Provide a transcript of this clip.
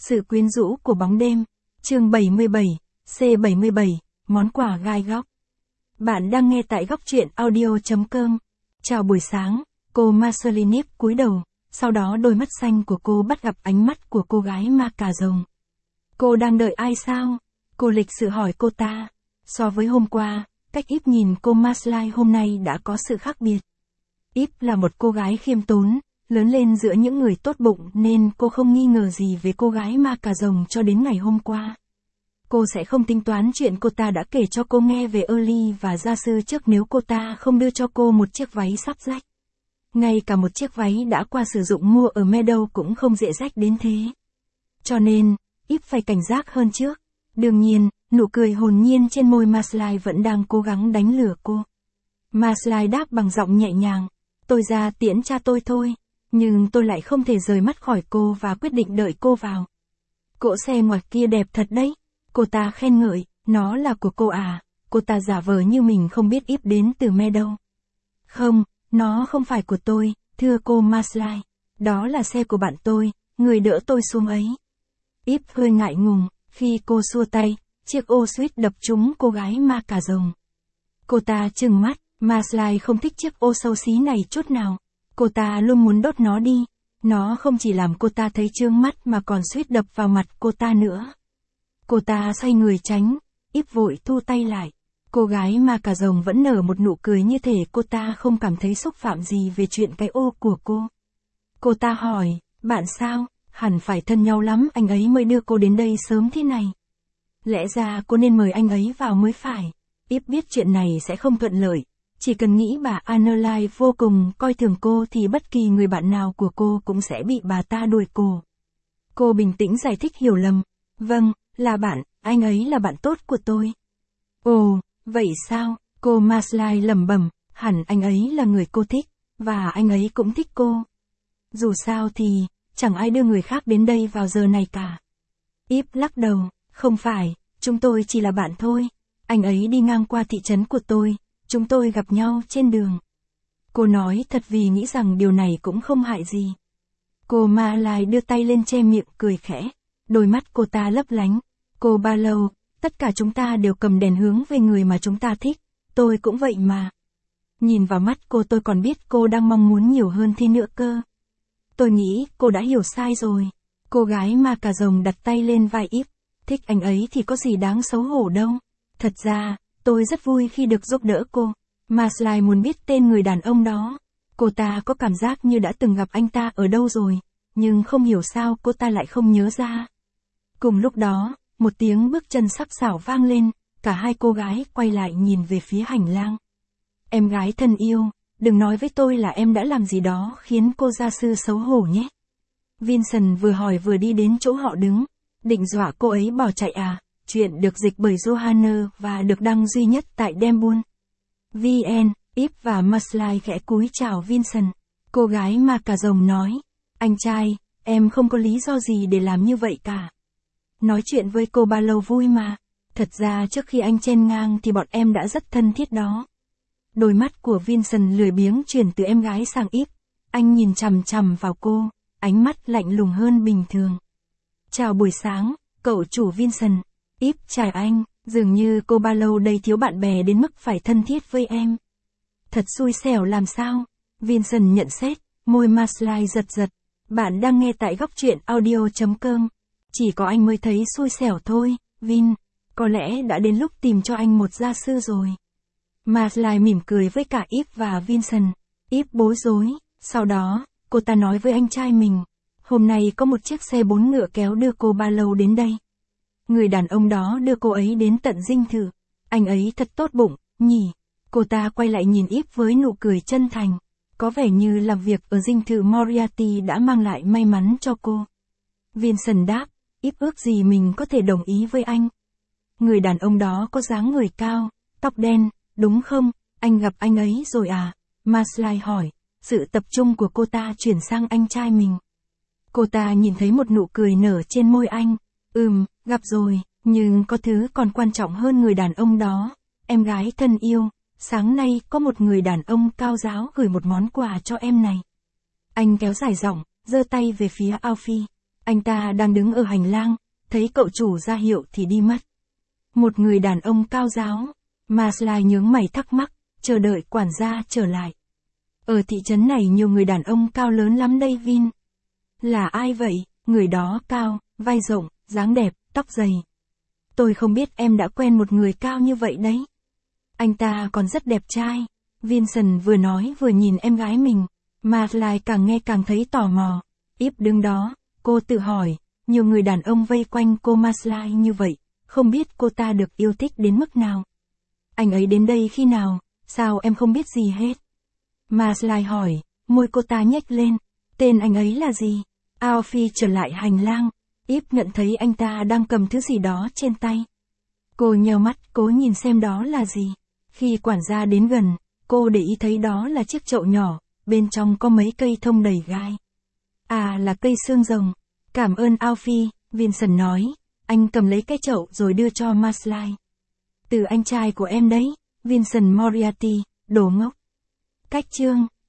Sự quyến rũ của bóng đêm. Chương 77, C77, món quà gai góc. Bạn đang nghe tại góc truyện audio.com. Chào buổi sáng, cô Marceline cúi đầu, sau đó đôi mắt xanh của cô bắt gặp ánh mắt của cô gái ma cà rồng. Cô đang đợi ai sao? Cô lịch sự hỏi cô ta. So với hôm qua, cách Yves nhìn cô Marceline hôm nay đã có sự khác biệt. Yves là một cô gái khiêm tốn, lớn lên giữa những người tốt bụng nên cô không nghi ngờ gì về cô gái ma cà rồng cho đến ngày hôm qua. Cô sẽ không tính toán chuyện cô ta đã kể cho cô nghe về Early và gia sư trước nếu cô ta không đưa cho cô một chiếc váy sắp rách. Ngay cả một chiếc váy đã qua sử dụng mua ở Meadow cũng không dễ rách đến thế. Cho nên, Yves phải cảnh giác hơn trước. Đương nhiên, nụ cười hồn nhiên trên môi Marceline vẫn đang cố gắng đánh lừa cô. Marceline đáp bằng giọng nhẹ nhàng. Tôi ra tiễn cha tôi thôi, nhưng tôi lại không thể rời mắt khỏi cô và quyết định đợi cô vào. Cỗ xe ngoài kia đẹp thật đấy. Cô ta khen ngợi, nó là của cô à? Cô ta giả vờ như mình không biết Yves đến từ Meadow. Không, nó không phải của tôi, thưa cô Marceline. Đó là xe của bạn tôi, người đỡ tôi xuống ấy. Yves hơi ngại ngùng, khi cô xua tay, chiếc ô suýt đập trúng cô gái ma cà rồng. Cô ta trừng mắt, Marceline không thích chiếc ô xấu xí này chút nào. Cô ta luôn muốn đốt nó đi. Nó không chỉ làm cô ta thấy chướng mắt mà còn suýt đập vào mặt cô ta nữa. Cô ta xoay người tránh, Yves vội thu tay lại. Cô gái ma cà rồng vẫn nở một nụ cười như thể cô ta không cảm thấy xúc phạm gì về chuyện cái ô của cô. Cô ta hỏi, bạn sao? Hẳn phải thân nhau lắm anh ấy mới đưa cô đến đây sớm thế này. Lẽ ra cô nên mời anh ấy vào mới phải. Yves biết chuyện này sẽ không thuận lợi. Chỉ cần nghĩ bà Annelai vô cùng coi thường cô thì bất kỳ người bạn nào của cô cũng sẽ bị bà ta đuổi cô. Cô bình tĩnh giải thích hiểu lầm. Vâng, là bạn, anh ấy là bạn tốt của tôi. Ồ, vậy sao? Cô Marceline lẩm bẩm, hẳn anh ấy là người cô thích, và anh ấy cũng thích cô. Dù sao thì, chẳng ai đưa người khác đến đây vào giờ này cả. Yves lắc đầu, không phải, chúng tôi chỉ là bạn thôi. Anh ấy đi ngang qua thị trấn của tôi. Chúng tôi gặp nhau trên đường. Cô nói thật vì nghĩ rằng điều này cũng không hại gì. Cô Marceline đưa tay lên che miệng cười khẽ. Đôi mắt cô ta lấp lánh. Cô Barlow, tất cả chúng ta đều cầm đèn hướng về người mà chúng ta thích. Tôi cũng vậy mà. Nhìn vào mắt cô tôi còn biết cô đang mong muốn nhiều hơn thế nữa cơ. Tôi nghĩ cô đã hiểu sai rồi. Cô gái ma cà rồng đặt tay lên vai Yves. Thích anh ấy thì có gì đáng xấu hổ đâu. Thật ra, tôi rất vui khi được giúp đỡ cô. Marceline muốn biết tên người đàn ông đó. Cô ta có cảm giác như đã từng gặp anh ta ở đâu rồi, nhưng không hiểu sao cô ta lại không nhớ ra. Cùng lúc đó, một tiếng bước chân sắc sảo vang lên, cả hai cô gái quay lại nhìn về phía hành lang. Em gái thân yêu, đừng nói với tôi là em đã làm gì đó khiến cô gia sư xấu hổ nhé. Vincent vừa hỏi vừa đi đến chỗ họ đứng, định dọa cô ấy bỏ chạy à. Chuyện được dịch bởi Johanna và được đăng duy nhất tại Dembun. VN, Yves và Marceline khẽ cúi chào Vincent. Cô gái ma cà rồng nói, anh trai, em không có lý do gì để làm như vậy cả. Nói chuyện với cô ba lâu vui mà. Thật ra trước khi anh chen ngang thì bọn em đã rất thân thiết đó. Đôi mắt của Vincent lười biếng chuyển từ em gái sang Yves. Anh nhìn chằm chằm vào cô, ánh mắt lạnh lùng hơn bình thường. Chào buổi sáng, cậu chủ Vincent. Yves chào anh, dường như cô ba lâu đây thiếu bạn bè đến mức phải thân thiết với em. Thật xui xẻo làm sao? Vincent nhận xét, môi Marceline giật giật. Bạn đang nghe tại góc truyện audio.com. Chỉ có anh mới thấy xui xẻo thôi, Vin. Có lẽ đã đến lúc tìm cho anh một gia sư rồi. Marceline mỉm cười với cả Yves và Vincent. Yves bối rối, sau đó, cô ta nói với anh trai mình. Hôm nay có một chiếc xe 4 ngựa kéo đưa cô ba lâu đến đây. Người đàn ông đó đưa cô ấy đến tận dinh thự. Anh ấy thật tốt bụng, nhỉ? Cô ta quay lại nhìn Yves với nụ cười chân thành. Có vẻ như làm việc ở dinh thự Moriarty đã mang lại may mắn cho cô. Vincent đáp, Yves ước gì mình có thể đồng ý với anh. Người đàn ông đó có dáng người cao, tóc đen, đúng không? Anh gặp anh ấy rồi à? Marceline hỏi. Sự tập trung của cô ta chuyển sang anh trai mình. Cô ta nhìn thấy một nụ cười nở trên môi anh. Gặp rồi, nhưng có thứ còn quan trọng hơn người đàn ông đó. Em gái thân yêu, sáng nay có một người đàn ông cao giáo gửi một món quà cho em này. Anh kéo dài giọng, giơ tay về phía Alfie. Anh ta đang đứng ở hành lang, thấy cậu chủ ra hiệu thì đi mất. Một người đàn ông cao ráo. Maslai nhướng mày thắc mắc, chờ đợi quản gia trở lại. Ở thị trấn này nhiều người đàn ông cao lớn lắm đây Vin. Là ai vậy? Người đó cao, vai rộng, dáng đẹp, tóc dày. Tôi không biết em đã quen một người cao như vậy đấy. Anh ta còn rất đẹp trai. Vincent vừa nói vừa nhìn em gái mình. Maslai càng nghe càng thấy tò mò. Yves đứng đó, cô tự hỏi, nhiều người đàn ông vây quanh cô Maslai như vậy, không biết cô ta được yêu thích đến mức nào. Anh ấy đến đây khi nào, sao em không biết gì hết? Maslai hỏi, môi cô ta nhếch lên, tên anh ấy là gì? Alfie trở lại hành lang, Yves nhận thấy anh ta đang cầm thứ gì đó trên tay. Cô nheo mắt cố nhìn xem đó là gì. Khi quản gia đến gần, cô để ý thấy đó là chiếc chậu nhỏ, bên trong có mấy cây thông đầy gai. À là cây xương rồng. Cảm ơn Alfie, Vincent nói, anh cầm lấy cái chậu rồi đưa cho Maslai. Từ anh trai của em đấy, Vincent Moriarty, đồ ngốc. Cách chương